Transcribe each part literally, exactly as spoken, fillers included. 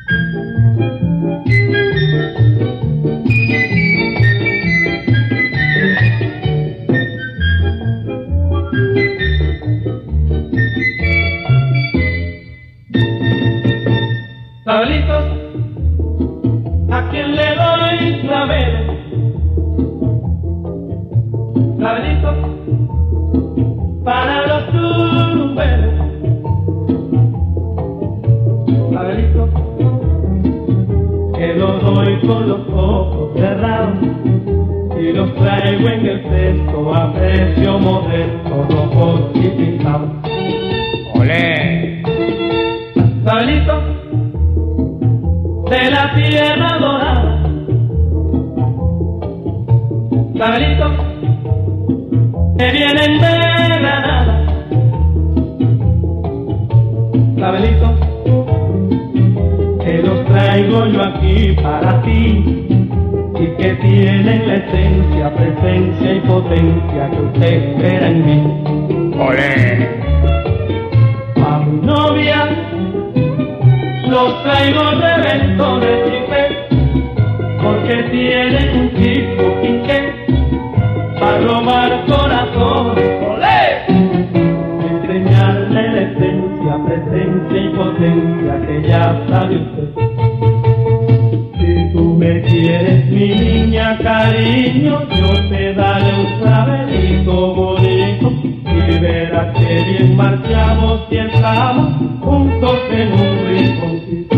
Sablitos, ¿a quién le doy claveles? Sablitos, para los turbeles. Sablitos, que los doy con los ojos cerrados y los traigo en el cesto a precio modesto, rojos y pintados. ¡Olé! Sablitos, de la tierra dorada, sablitos que vienen de Granada, sablitos que los traigo yo aquí para ti y que tienen la esencia, presencia y potencia que usted espera en mí. ¡Olé! A mi novia los traigo reventones y fe, porque tienen un chico y que para robar corazones, ¡olé! Enseñarle la esencia, presencia y potencia que ya sabe usted. Si tú me quieres, mi niña, cariño, yo te daré un sabelito bonito y verás que bien marchamos y estamos juntos en un rinconcito.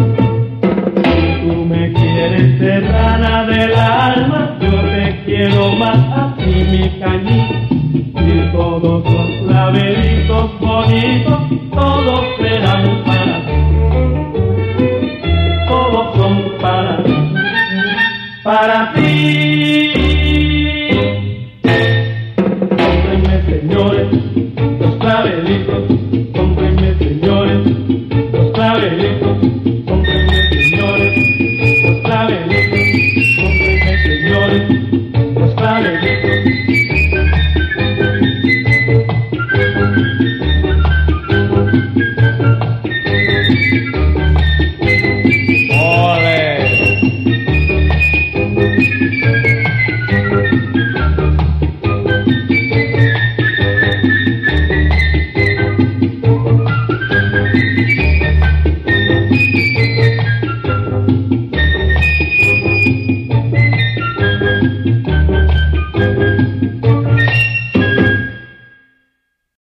Si tú me quieres, serrana del alma, yo te quiero más a ti, mi cañita. Y todos los claveritos bonitos, todos serán para ti. Todos son para ti, para ti.